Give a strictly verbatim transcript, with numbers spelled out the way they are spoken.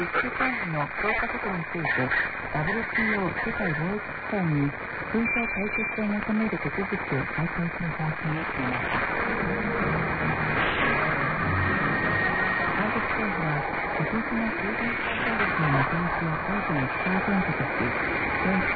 地会議の強化ことについて ダブリューティーオー 世界貿易機関に紛争解決を求める手続きを再開する方針を決めました。韓国政府は適切な経済サービスの元々を解除の基調根拠とし、